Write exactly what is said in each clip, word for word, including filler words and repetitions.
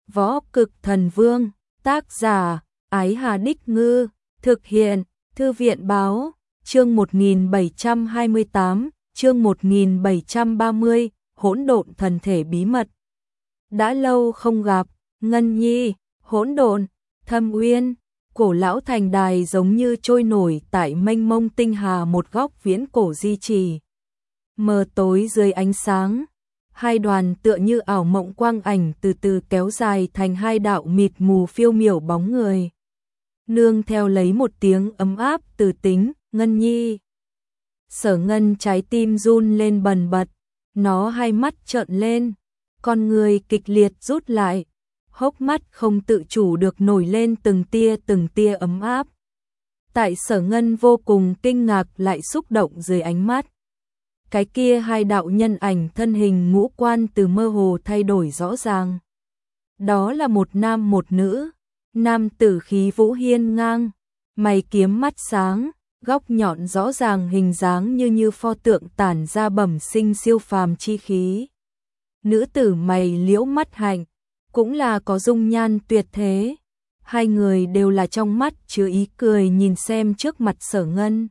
Võ Cực Thần Vương, tác giả, Ái Hà Đích Ngư, thực hiện, Thư viện Báo, chương một nghìn bảy trăm hai mươi tám, chương một nghìn bảy trăm ba mươi, hỗn độn thần thể bí mật. Đã lâu không gặp, Ngân Nhi, hỗn độn, thâm uyên, cổ lão thành đài giống như trôi nổi tại mênh mông tinh hà một góc viễn cổ di trì. Mờ tối dưới ánh sáng, hai đoàn tựa như ảo mộng quang ảnh từ từ kéo dài thành hai đạo mịt mù phiêu miểu bóng người. Nương theo lấy một tiếng ấm áp từ tính, Ngân Nhi. Sở Ngân trái tim run lên bần bật, nó hai mắt trợn lên, con người kịch liệt rút lại, hốc mắt không tự chủ được nổi lên từng tia từng tia ấm áp. Tại Sở Ngân vô cùng kinh ngạc lại xúc động dưới ánh mắt. Cái kia hai đạo nhân ảnh thân hình ngũ quan từ mơ hồ thay đổi rõ ràng. Đó là một nam một nữ, nam tử khí vũ hiên ngang, mày kiếm mắt sáng, góc nhọn rõ ràng hình dáng như như pho tượng tản ra bẩm sinh siêu phàm chi khí. Nữ tử mày liễu mắt hạnh, cũng là có dung nhan tuyệt thế. Hai người đều là trong mắt chứa ý cười nhìn xem trước mặt Sở Ngân.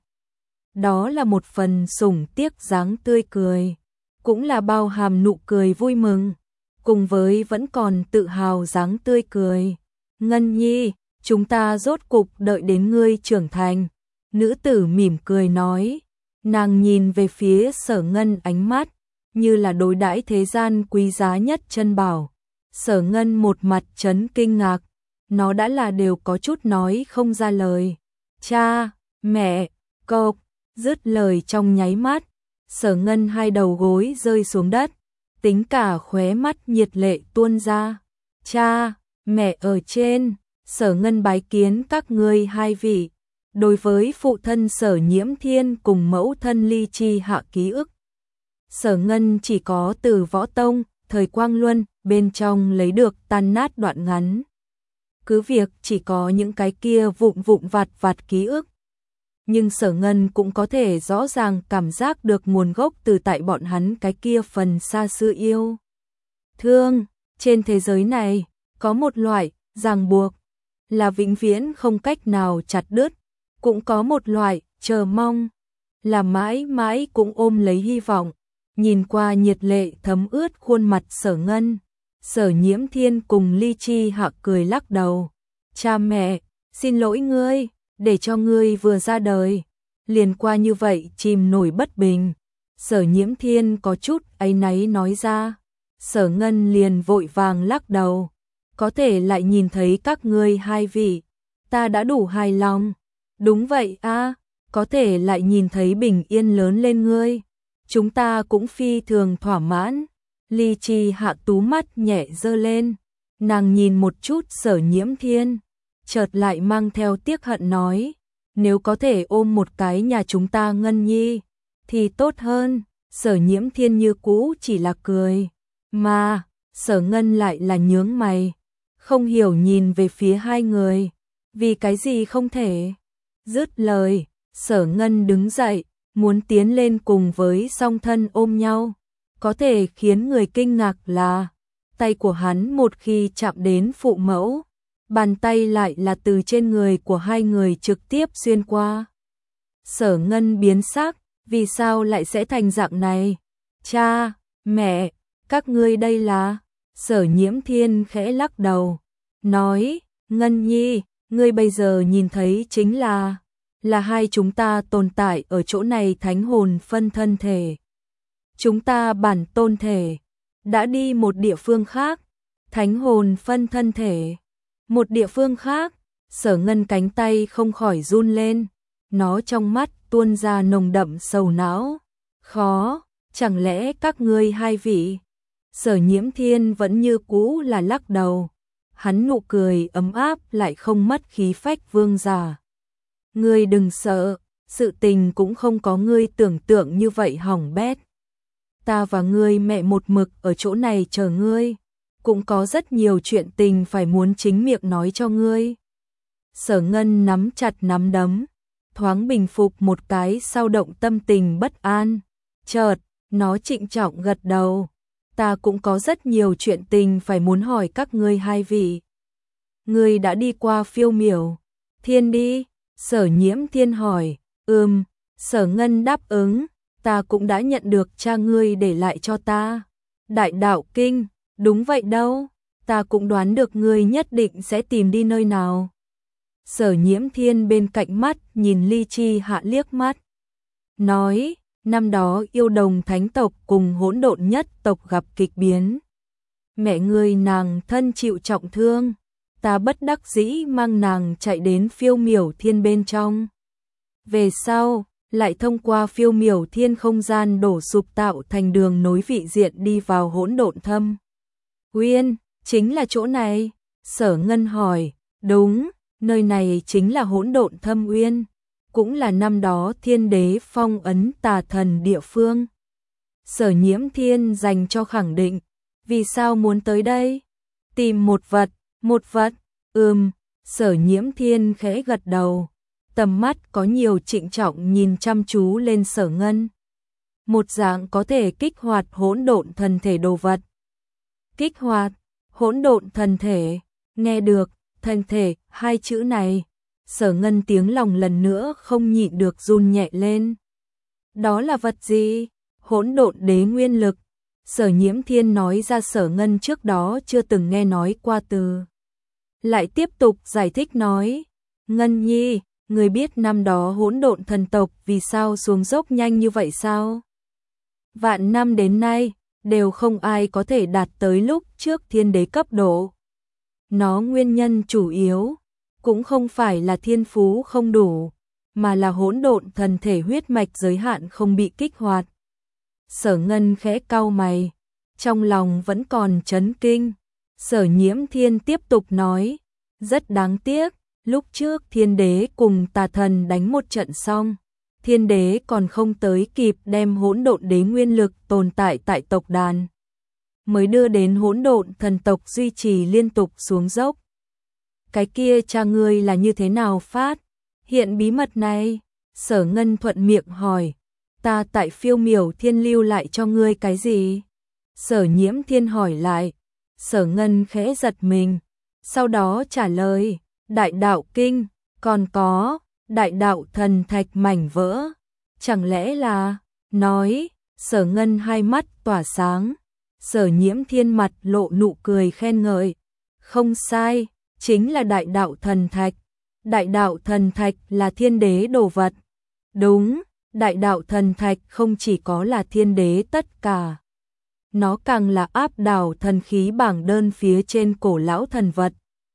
Đó là một phần sủng tiếc dáng tươi cười, cũng là bao hàm nụ cười vui mừng, cùng với vẫn còn tự hào dáng tươi cười. Ngân Nhi, chúng ta rốt cục đợi đến ngươi trưởng thành. Nữ tử mỉm cười nói, nàng nhìn về phía Sở Ngân ánh mắt, như là đối đãi thế gian quý giá nhất chân bảo. Sở Ngân một mặt chấn kinh ngạc, nó đã là đều có chút nói không ra lời. Cha, mẹ, cậu, dứt lời trong nháy mắt, Sở Ngân hai đầu gối rơi xuống đất, tính cả khóe mắt nhiệt lệ tuôn ra. Cha, mẹ ở trên, Sở Ngân bái kiến các ngươi hai vị. Đối với phụ thân Sở Nhiễm Thiên cùng mẫu thân Ly Chi Hạ ký ức, Sở Ngân chỉ có từ Võ Tông, thời Quang Luân, bên trong lấy được tan nát đoạn ngắn. Cứ việc chỉ có những cái kia vụn vụn vặt vặt ký ức, nhưng Sở Ngân cũng có thể rõ ràng cảm giác được nguồn gốc từ tại bọn hắn cái kia phần xa xưa yêu thương. Trên thế giới này, có một loại ràng buộc là vĩnh viễn không cách nào chặt đứt, cũng có một loại chờ mong là mãi mãi cũng ôm lấy hy vọng. Nhìn qua nhiệt lệ thấm ướt khuôn mặt Sở Ngân, Sở Nhiễm Thiên cùng Ly Chi Hạ cười lắc đầu. Cha mẹ, xin lỗi ngươi, để cho ngươi vừa ra đời liền qua như vậy chìm nổi bất bình. Sở Nhiễm Thiên có chút áy náy nói ra. Sở Ngân liền vội vàng lắc đầu. Có thể lại nhìn thấy các ngươi hai vị, ta đã đủ hài lòng. Đúng vậy a, có thể lại nhìn thấy bình yên lớn lên ngươi, chúng ta cũng phi thường thỏa mãn. Ly Chi Hạ tú mắt nhẹ giơ lên, nàng nhìn một chút Sở Nhiễm Thiên, chợt lại mang theo tiếc hận nói, nếu có thể ôm một cái nhà chúng ta Ngân Nhi thì tốt hơn. Sở Nhiễm Thiên như cũ chỉ là cười, mà Sở Ngân lại là nhướng mày, không hiểu nhìn về phía hai người, vì cái gì không thể. Dứt lời, Sở Ngân đứng dậy, muốn tiến lên cùng với song thân ôm nhau. Có thể khiến người kinh ngạc là, tay của hắn một khi chạm đến phụ mẫu, bàn tay lại là từ trên người của hai người trực tiếp xuyên qua. Sở Ngân biến sắc, vì sao lại sẽ thành dạng này? Cha, mẹ, các ngươi đây là? Sở Nhiễm Thiên khẽ lắc đầu, nói, Ngân Nhi, ngươi bây giờ nhìn thấy chính là, là hai chúng ta tồn tại ở chỗ này thánh hồn phân thân thể. Chúng ta bản tôn thể, đã đi một địa phương khác, thánh hồn phân thân thể. Một địa phương khác, Sở Ngân cánh tay không khỏi run lên, nó trong mắt tuôn ra nồng đậm sầu não. Khó, chẳng lẽ các ngươi hai vị? Sở Nhiễm Thiên vẫn như cũ là lắc đầu, hắn nụ cười ấm áp lại không mất khí phách vương giả. Ngươi đừng sợ, sự tình cũng không có ngươi tưởng tượng như vậy hỏng bét. Ta và ngươi mẹ một mực ở chỗ này chờ ngươi, cũng có rất nhiều chuyện tình phải muốn chính miệng nói cho ngươi. Sở Ngân nắm chặt nắm đấm, thoáng bình phục một cái sao động tâm tình bất an. Chợt, nó trịnh trọng gật đầu. ta cũng có rất nhiều chuyện tình phải muốn hỏi các ngươi hai vị. Ngươi đã đi qua Phiêu Miểu Thiên đi? Sở Nhiễm Thiên hỏi. Ừm, Sở Ngân đáp ứng, ta cũng đã nhận được cha ngươi để lại cho ta Đại Đạo Kinh. Đúng vậy đâu, ta cũng đoán được ngươi nhất định sẽ tìm đi nơi nào. Sở Nhiễm Thiên bên cạnh mắt nhìn Ly Chi Hạ liếc mắt, nói, năm đó Yêu Đồng Thánh tộc cùng Hỗn Độn Nhất tộc gặp kịch biến. Mẹ ngươi nàng thân chịu trọng thương, ta bất đắc dĩ mang nàng chạy đến Phiêu Miểu Thiên bên trong. Về sau, lại thông qua Phiêu Miểu Thiên không gian đổ sụp tạo thành đường nối vị diện đi vào Hỗn Độn Thâm Uyên, chính là chỗ này? Sở Ngân hỏi. Đúng, nơi này chính là Hỗn Độn Thâm Uyên, cũng là năm đó Thiên Đế phong ấn tà thần địa phương. Sở Nhiễm Thiên dành cho khẳng định. Vì sao muốn tới đây? Tìm một vật. Một vật? Ừm, Sở Nhiễm Thiên khẽ gật đầu, tầm mắt có nhiều trịnh trọng nhìn chăm chú lên Sở Ngân. Một dạng có thể kích hoạt hỗn độn thần thể đồ vật. Kích hoạt hỗn độn thần thể? Nghe được thần thể hai chữ này, Sở Ngân tiếng lòng lần nữa không nhịn được run nhẹ lên. Đó là vật gì? Hỗn độn đế nguyên lực. Sở Nhiễm Thiên nói ra Sở Ngân trước đó chưa từng nghe nói qua từ. Lại tiếp tục giải thích nói, Ngân Nhi, người biết năm đó Hỗn Độn thần tộc vì sao xuống dốc nhanh như vậy sao? Vạn năm đến nay, đều không ai có thể đạt tới lúc trước thiên đế cấp độ. Nó nguyên nhân chủ yếu, cũng không phải là thiên phú không đủ, mà là hỗn độn thần thể huyết mạch giới hạn không bị kích hoạt. Sở Ngân khẽ cau mày, trong lòng vẫn còn chấn kinh. Sở Nhiễm Thiên tiếp tục nói, rất đáng tiếc, lúc trước thiên đế cùng tà thần đánh một trận xong, thiên đế còn không tới kịp đem hỗn độn đế nguyên lực tồn tại tại tộc đàn, mới đưa đến hỗn độn thần tộc duy trì liên tục xuống dốc. Cái kia cha ngươi là như thế nào phát hiện bí mật này? Sở Ngân thuận miệng hỏi. Ta tại Phiêu Miểu Thiên lưu lại cho ngươi cái gì? Sở Nhiễm Thiên hỏi lại. Sở Ngân khẽ giật mình, sau đó trả lời, Đại Đạo Kinh, còn có Đại Đạo Thần Thạch mảnh vỡ. Chẳng lẽ là... Nói, Sở Ngân hai mắt tỏa sáng. Sở Nhiễm Thiên mặt lộ nụ cười khen ngợi. Không sai, chính là Đại Đạo Thần Thạch. Đại Đạo Thần Thạch là thiên đế đồ vật. Đúng, Đại Đạo Thần Thạch không chỉ có là thiên đế tất cả. Nó càng là áp đảo thần khí bảng đơn phía trên cổ lão thần vật.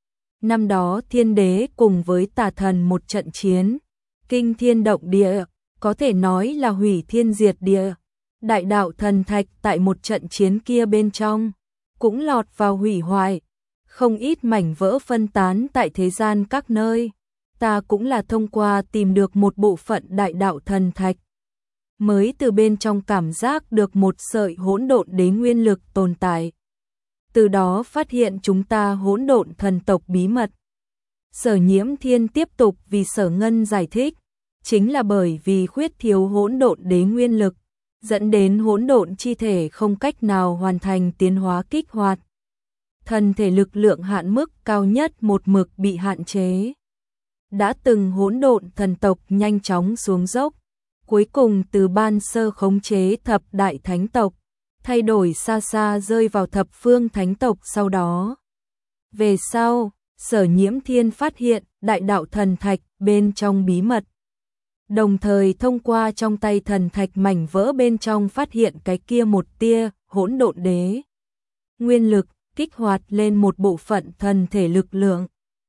Năm đó thiên đế cùng với tà thần một trận chiến, kinh thiên động địa, có thể nói là hủy thiên diệt địa. Đại Đạo Thần Thạch tại một trận chiến kia bên trong, cũng lọt vào hủy hoại. Không ít mảnh vỡ phân tán tại thế gian các nơi. Ta cũng là thông qua tìm được một bộ phận Đại Đạo Thần Thạch, mới từ bên trong cảm giác được một sợi hỗn độn đế nguyên lực tồn tại. Từ đó phát hiện chúng ta hỗn độn thần tộc bí mật. Sở Nhiễm Thiên tiếp tục vì Sở Ngân giải thích, chính là bởi vì khuyết thiếu hỗn độn đế nguyên lực, dẫn đến hỗn độn chi thể không cách nào hoàn thành tiến hóa kích hoạt. Thần thể lực lượng hạn mức cao nhất một mực bị hạn chế. Đã từng hỗn độn thần tộc nhanh chóng xuống dốc, cuối cùng từ ban sơ khống chế thập đại thánh tộc, thay đổi xa xa rơi vào thập phương thánh tộc sau đó. Về sau, Sở Nhiễm Thiên phát hiện Đại Đạo Thần Thạch bên trong bí mật. Đồng thời thông qua trong tay thần thạch mảnh vỡ bên trong phát hiện cái kia một tia hỗn độn đế nguyên lực, kích hoạt lên một bộ phận thần thể lực lượng,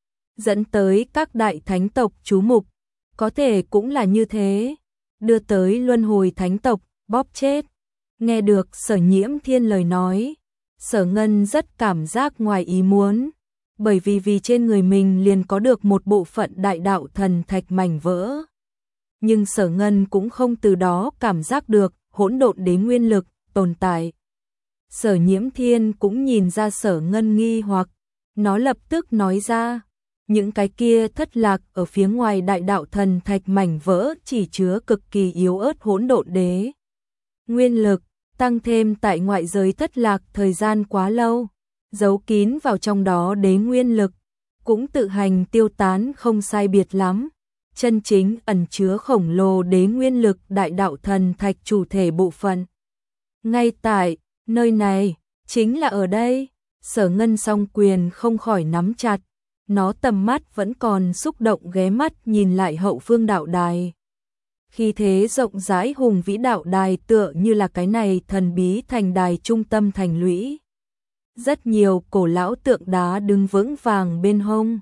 dẫn tới các đại thánh tộc chú mục. Có thể cũng là như thế, đưa tới luân hồi thánh tộc bóp chết. Nghe được Sở Nhiễm Thiên lời nói, Sở Ngân rất cảm giác ngoài ý muốn, bởi vì vì trên người mình liền có được một bộ phận Đại Đạo Thần Thạch mảnh vỡ. Nhưng Sở Ngân cũng không từ đó cảm giác được hỗn độn đế nguyên lực tồn tại. Sở Nhiễm Thiên cũng nhìn ra Sở Ngân nghi hoặc, nó lập tức nói ra, những cái kia thất lạc ở phía ngoài Đại Đạo Thần Thạch mảnh vỡ chỉ chứa cực kỳ yếu ớt hỗn độn đế nguyên lực, tăng thêm tại ngoại giới thất lạc thời gian quá lâu, giấu kín vào trong đó đế nguyên lực, cũng tự hành tiêu tán không sai biệt lắm. Chân chính ẩn chứa khổng lồ đế nguyên lực đại đạo thần thạch chủ thể bộ phận. Ngay tại nơi này, chính là ở đây, Sở Ngân song quyền không khỏi nắm chặt, nó tầm mắt vẫn còn xúc động ghé mắt nhìn lại hậu phương đạo đài. Khi thế rộng rãi hùng vĩ đạo đài tựa như là cái này thần bí thành đài trung tâm thành lũy. Rất nhiều cổ lão tượng đá đứng vững vàng bên hông,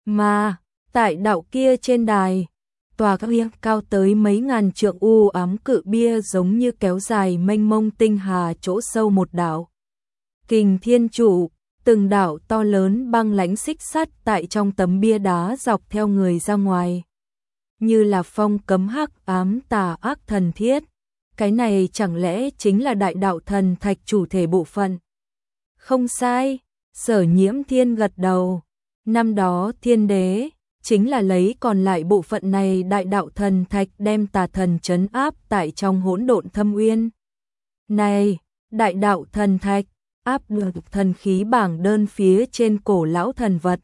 mà tại đạo kia trên đài, tòa các hiếc cao tới mấy ngàn trượng u ám cự bia giống như kéo dài mênh mông tinh hà chỗ sâu một đạo. Kình thiên trụ, từng đạo to lớn băng lãnh xích sắt tại trong tấm bia đá dọc theo người ra ngoài. Như là phong cấm hắc ám tà ác thần thiết. Cái này chẳng lẽ chính là đại đạo thần thạch chủ thể bộ phận? Không sai, Sở Nhiễm Thiên gật đầu. Năm đó thiên đế chính là lấy còn lại bộ phận này đại đạo thần thạch đem tà thần trấn áp tại trong hỗn độn thâm uyên. Này, đại đạo thần thạch áp được thần khí bảng đơn phía trên cổ lão thần vật.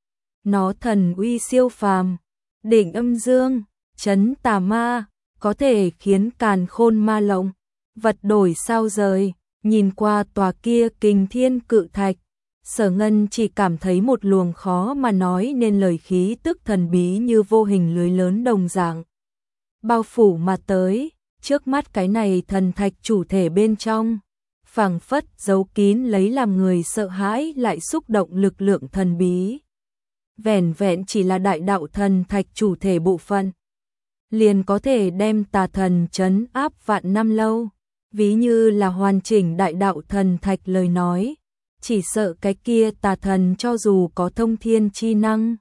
Nó thần uy siêu phàm, đỉnh âm dương, trấn tà ma, có thể khiến càn khôn ma lộng, vật đổi sao rời. Nhìn qua tòa kia kình thiên cự thạch, Sở Ngân chỉ cảm thấy một luồng khó mà nói nên lời khí tức thần bí như vô hình lưới lớn đồng dạng. Bao phủ mà tới, trước mắt cái này thần thạch chủ thể bên trong, phảng phất giấu kín lấy làm người sợ hãi lại xúc động lực lượng thần bí. Vẻn vẹn chỉ là đại đạo thần thạch chủ thể bộ phận, liền có thể đem tà thần trấn áp vạn năm lâu. Ví như là hoàn chỉnh đại đạo thần thạch lời nói, chỉ sợ cái kia tà thần cho dù có thông thiên chi năng,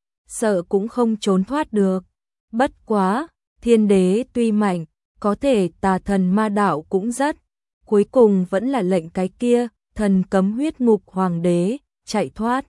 sợ cũng không trốn thoát được. Bất quá, thiên đế tuy mạnh, có thể tà thần ma đạo cũng rất, cuối cùng vẫn là lệnh cái kia, thần cấm huyết ngục hoàng đế, chạy thoát.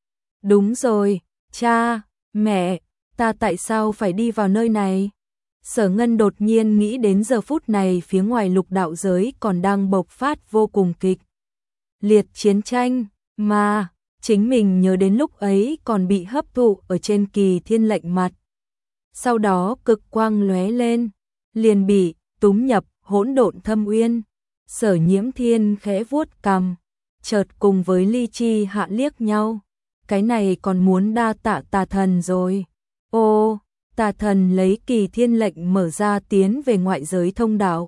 Đúng rồi, cha, mẹ, ta tại sao phải đi vào nơi này? Sở Ngân đột nhiên nghĩ đến giờ phút này phía ngoài lục đạo giới còn đang bộc phát vô cùng kịch liệt chiến tranh, mà chính mình nhớ đến lúc ấy còn bị hấp thụ ở trên kỳ thiên lệnh mặt. Sau đó cực quang lóe lên, liền bị túm nhập hỗn độn thâm uyên. Sở Nhiễm Thiên khẽ vuốt cằm, chợt cùng với Ly Chi Hạ liếc nhau. Cái này còn muốn đa tạ tà thần rồi. Ô, tà thần lấy kỳ thiên lệnh mở ra tiến về ngoại giới thông đạo.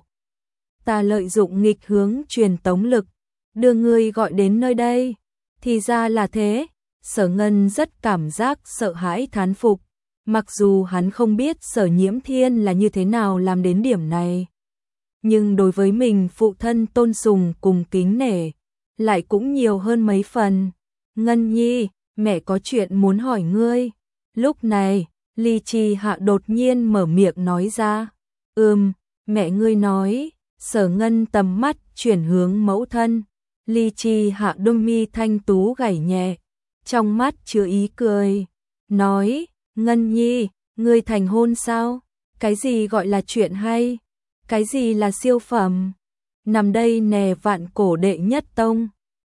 Ta lợi dụng nghịch hướng truyền tống lực, đưa ngươi gọi đến nơi đây. Thì ra là thế. Sở Ngân rất cảm giác sợ hãi thán phục. Mặc dù hắn không biết Sở Nhiễm Thiên là như thế nào làm đến điểm này, nhưng đối với mình phụ thân tôn sùng cùng kính nể, lại cũng nhiều hơn mấy phần. Ngân Nhi, mẹ có chuyện muốn hỏi ngươi. Lúc này, Ly Chi Hạ đột nhiên mở miệng nói ra. Ừm, mẹ ngươi nói. Sở Ngân tầm mắt chuyển hướng mẫu thân. Ly Chi Hạ đôi mi thanh tú gảy nhẹ, trong mắt chứa ý cười. Nói, Ngân Nhi, ngươi thành hôn sao? Cái gì gọi là chuyện hay? Cái gì là siêu phẩm? Nằm đây nè vạn cổ đệ nhất tông.